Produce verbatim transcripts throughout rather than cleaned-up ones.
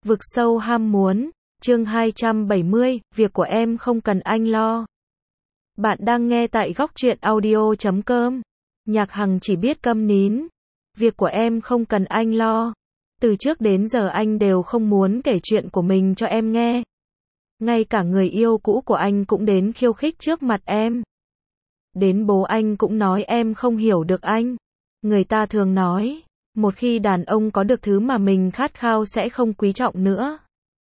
Vực sâu ham muốn, chương hai trăm bảy mươi, việc của em không cần anh lo. Bạn đang nghe tại góc truyện audio chấm com. Nhạc Hằng chỉ biết câm nín. Việc của em không cần anh lo. Từ trước đến giờ anh đều không muốn kể chuyện của mình cho em nghe. Ngay cả người yêu cũ của anh cũng đến khiêu khích trước mặt em. Đến bố anh cũng nói em không hiểu được anh. Người ta thường nói, một khi đàn ông có được thứ mà mình khát khao sẽ không quý trọng nữa.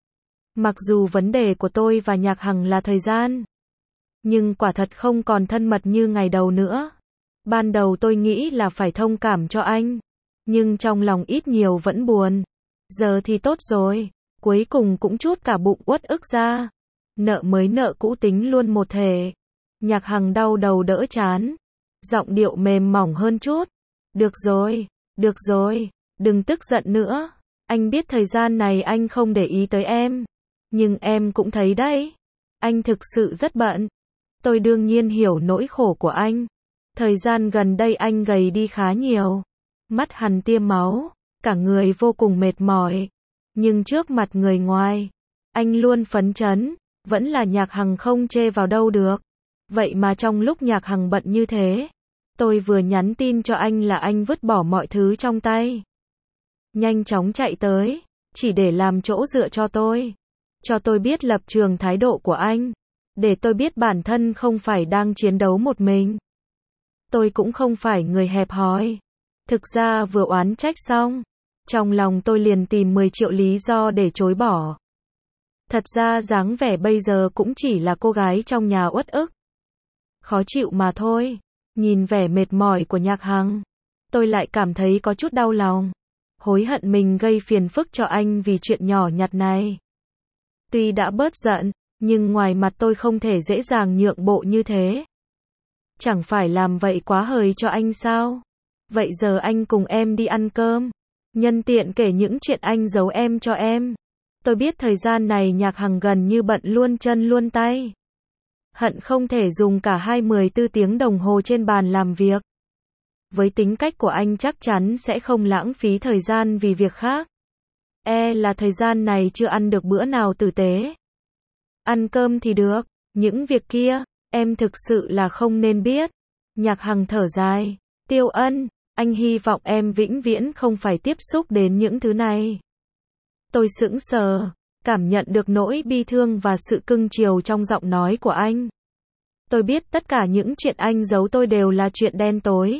Mặc dù vấn đề của tôi và Nhạc Hằng là thời gian, nhưng quả thật không còn thân mật như ngày đầu nữa. Ban đầu tôi nghĩ là phải thông cảm cho anh, nhưng trong lòng ít nhiều vẫn buồn. Giờ thì tốt rồi, cuối cùng cũng trút cả bụng uất ức ra. Nợ mới nợ cũ tính luôn một thể. Nhạc Hằng đau đầu đỡ chán, giọng điệu mềm mỏng hơn chút. Được rồi, được rồi, đừng tức giận nữa. Anh biết thời gian này anh không để ý tới em, nhưng em cũng thấy đấy, anh thực sự rất bận. Tôi đương nhiên hiểu nỗi khổ của anh. Thời gian gần đây anh gầy đi khá nhiều, mắt hằn tia máu, cả người vô cùng mệt mỏi. Nhưng trước mặt người ngoài, anh luôn phấn chấn, vẫn là Nhạc Hằng không chê vào đâu được. Vậy mà trong lúc Nhạc Hằng bận như thế, tôi vừa nhắn tin cho anh là anh vứt bỏ mọi thứ trong tay, nhanh chóng chạy tới, chỉ để làm chỗ dựa cho tôi. Cho tôi biết lập trường thái độ của anh, để tôi biết bản thân không phải đang chiến đấu một mình. Tôi cũng không phải người hẹp hòi. Thực ra vừa oán trách xong, trong lòng tôi liền tìm mười triệu lý do để chối bỏ. Thật ra dáng vẻ bây giờ cũng chỉ là cô gái trong nhà uất ức, khó chịu mà thôi. Nhìn vẻ mệt mỏi của Nhạc Hằng, tôi lại cảm thấy có chút đau lòng. Hối hận mình gây phiền phức cho anh vì chuyện nhỏ nhặt này. Tuy đã bớt giận, nhưng ngoài mặt tôi không thể dễ dàng nhượng bộ như thế. Chẳng phải làm vậy quá hời cho anh sao? Vậy giờ anh cùng em đi ăn cơm, nhân tiện kể những chuyện anh giấu em cho em. Tôi biết thời gian này Nhạc Hằng gần như bận luôn chân luôn tay, hận không thể dùng cả hai mươi tư tiếng đồng hồ trên bàn làm việc. Với tính cách của anh chắc chắn sẽ không lãng phí thời gian vì việc khác. E là thời gian này chưa ăn được bữa nào tử tế. Ăn cơm thì được, những việc kia, em thực sự là không nên biết. Nhạc Hằng thở dài. Tiêu Ân, anh hy vọng em vĩnh viễn không phải tiếp xúc đến những thứ này. Tôi sững sờ, cảm nhận được nỗi bi thương và sự cưng chiều trong giọng nói của anh. Tôi biết tất cả những chuyện anh giấu tôi đều là chuyện đen tối,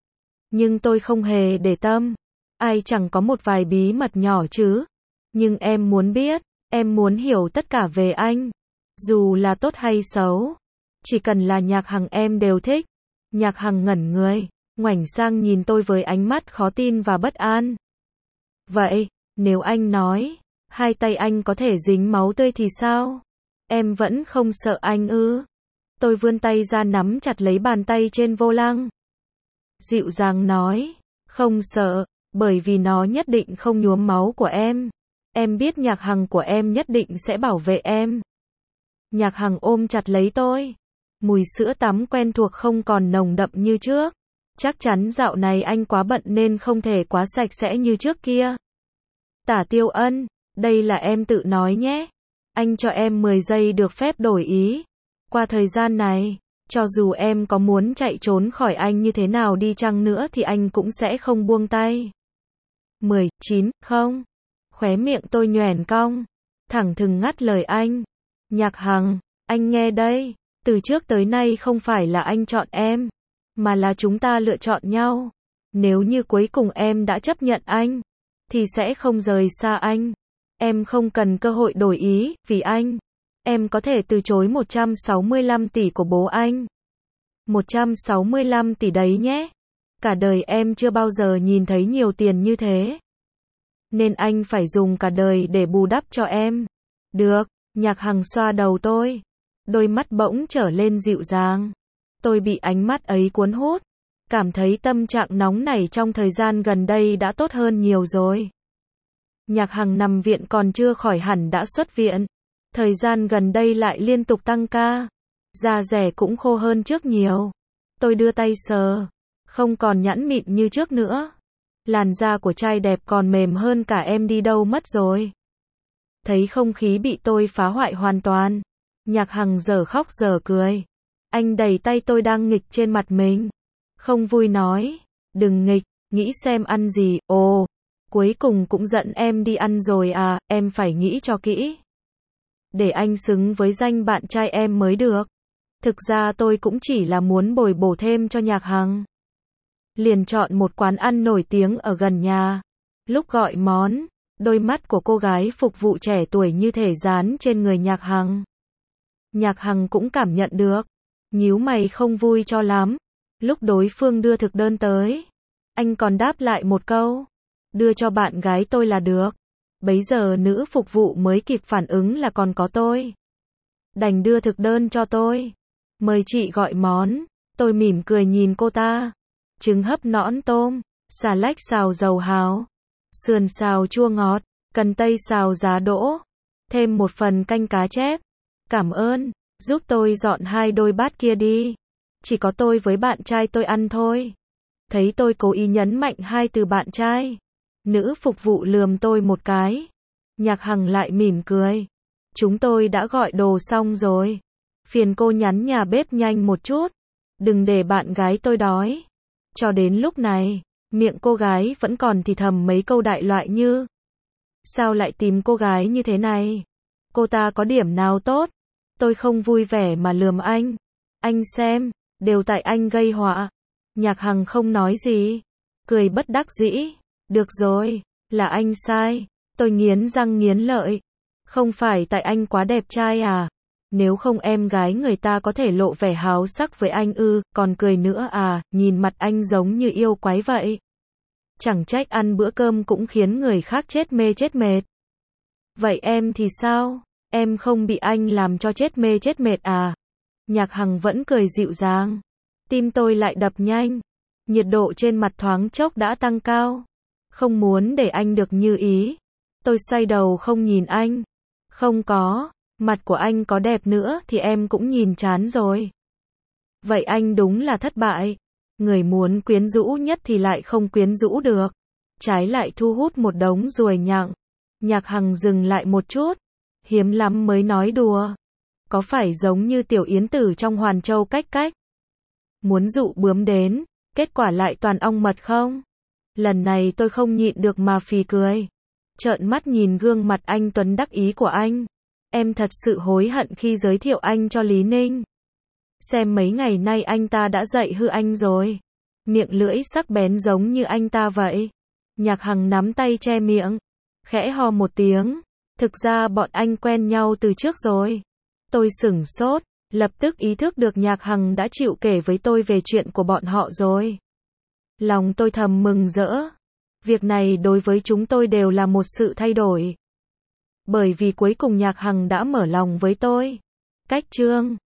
nhưng tôi không hề để tâm. Ai chẳng có một vài bí mật nhỏ chứ. Nhưng em muốn biết, em muốn hiểu tất cả về anh, dù là tốt hay xấu. Chỉ cần là Nhạc Hằng em đều thích. Nhạc Hằng ngẩn người, ngoảnh sang nhìn tôi với ánh mắt khó tin và bất an. Vậy, nếu anh nói, hai tay anh có thể dính máu tươi thì sao? Em vẫn không sợ anh ư? Tôi vươn tay ra nắm chặt lấy bàn tay trên vô lăng, dịu dàng nói, không sợ, bởi vì nó nhất định không nhuốm máu của em. Em biết Nhạc Hằng của em nhất định sẽ bảo vệ em. Nhạc Hằng ôm chặt lấy tôi. Mùi sữa tắm quen thuộc không còn nồng đậm như trước. Chắc chắn dạo này anh quá bận nên không thể quá sạch sẽ như trước kia. Tả Tiêu Ân, đây là em tự nói nhé. Anh cho em mười giây được phép đổi ý. Qua thời gian này, cho dù em có muốn chạy trốn khỏi anh như thế nào đi chăng nữa thì anh cũng sẽ không buông tay. mười, chín, không. Khóe miệng tôi nhoẻn cong, thẳng thừng ngắt lời anh. Nhạc Hằng, anh nghe đây, từ trước tới nay không phải là anh chọn em, mà là chúng ta lựa chọn nhau. Nếu như cuối cùng em đã chấp nhận anh, thì sẽ không rời xa anh. Em không cần cơ hội đổi ý, vì anh. Em có thể từ chối một trăm sáu mươi lăm tỷ của bố anh. một trăm sáu mươi lăm tỷ đấy nhé. Cả đời em chưa bao giờ nhìn thấy nhiều tiền như thế. Nên anh phải dùng cả đời để bù đắp cho em. Được, Nhạc Hằng xoa đầu tôi. Đôi mắt bỗng trở lên dịu dàng. Tôi bị ánh mắt ấy cuốn hút. Cảm thấy tâm trạng nóng nảy trong thời gian gần đây đã tốt hơn nhiều rồi. Nhạc Hằng nằm viện còn chưa khỏi hẳn đã xuất viện. Thời gian gần đây lại liên tục tăng ca. Da dẻ cũng khô hơn trước nhiều. Tôi đưa tay sờ. Không còn nhẵn mịn như trước nữa. Làn da của trai đẹp còn mềm hơn cả em đi đâu mất rồi. Thấy không khí bị tôi phá hoại hoàn toàn. Nhạc Hằng giờ khóc giờ cười. Anh đẩy tay tôi đang nghịch trên mặt mình. Không vui nói. Đừng nghịch, nghĩ xem ăn gì, ồ. Cuối cùng cũng dẫn em đi ăn rồi à, em phải nghĩ cho kỹ. Để anh xứng với danh bạn trai em mới được. Thực ra tôi cũng chỉ là muốn bồi bổ thêm cho Nhạc Hằng. Liền chọn một quán ăn nổi tiếng ở gần nhà. Lúc gọi món, đôi mắt của cô gái phục vụ trẻ tuổi như thể dán trên người Nhạc Hằng. Nhạc Hằng cũng cảm nhận được. Nhíu mày không vui cho lắm. Lúc đối phương đưa thực đơn tới, anh còn đáp lại một câu. Đưa cho bạn gái tôi là được. Bấy giờ nữ phục vụ mới kịp phản ứng là còn có tôi. Đành đưa thực đơn cho tôi. Mời chị gọi món. Tôi mỉm cười nhìn cô ta. Trứng hấp nõn tôm, xà lách xào dầu hào, sườn xào chua ngọt, cần tây xào giá đỗ, thêm một phần canh cá chép. Cảm ơn, giúp tôi dọn hai đôi bát kia đi. Chỉ có tôi với bạn trai tôi ăn thôi. Thấy tôi cố ý nhấn mạnh hai từ bạn trai. Nữ phục vụ lườm tôi một cái. Nhạc Hằng lại mỉm cười. Chúng tôi đã gọi đồ xong rồi. Phiền cô nhắn nhà bếp nhanh một chút. Đừng để bạn gái tôi đói. Cho đến lúc này, miệng cô gái vẫn còn thì thầm mấy câu đại loại như. Sao lại tìm cô gái như thế này? Cô ta có điểm nào tốt? Tôi không vui vẻ mà lườm anh. Anh xem, đều tại anh gây họa. Nhạc Hằng không nói gì. Cười bất đắc dĩ. Được rồi, là anh sai. Tôi nghiến răng nghiến lợi. Không phải tại anh quá đẹp trai à? Nếu không em gái người ta có thể lộ vẻ háo sắc với anh ư, còn cười nữa à, nhìn mặt anh giống như yêu quái vậy. Chẳng trách ăn bữa cơm cũng khiến người khác chết mê chết mệt. Vậy em thì sao? Em không bị anh làm cho chết mê chết mệt à? Nhạc Hằng vẫn cười dịu dàng. Tim tôi lại đập nhanh. Nhiệt độ trên mặt thoáng chốc đã tăng cao. Không muốn để anh được như ý. Tôi xoay đầu không nhìn anh. Không có. Mặt của anh có đẹp nữa thì em cũng nhìn chán rồi. Vậy anh đúng là thất bại. Người muốn quyến rũ nhất thì lại không quyến rũ được. Trái lại thu hút một đống ruồi nhặng. Nhạc Hằng dừng lại một chút. Hiếm lắm mới nói đùa. Có phải giống như tiểu yến tử trong Hoàn Châu cách cách? Muốn dụ bướm đến, kết quả lại toàn ong mật không? Lần này tôi không nhịn được mà phì cười. Trợn mắt nhìn gương mặt anh tuấn đắc ý của anh. Em thật sự hối hận khi giới thiệu anh cho Lý Ninh. Xem mấy ngày nay anh ta đã dạy hư anh rồi. Miệng lưỡi sắc bén giống như anh ta vậy. Nhạc Hằng nắm tay che miệng. Khẽ ho một tiếng. Thực ra bọn anh quen nhau từ trước rồi. Tôi sửng sốt. Lập tức ý thức được Nhạc Hằng đã chịu kể với tôi về chuyện của bọn họ rồi. Lòng tôi thầm mừng rỡ. Việc này đối với chúng tôi đều là một sự thay đổi. Bởi vì cuối cùng Nhạc Hằng đã mở lòng với tôi. Cách chương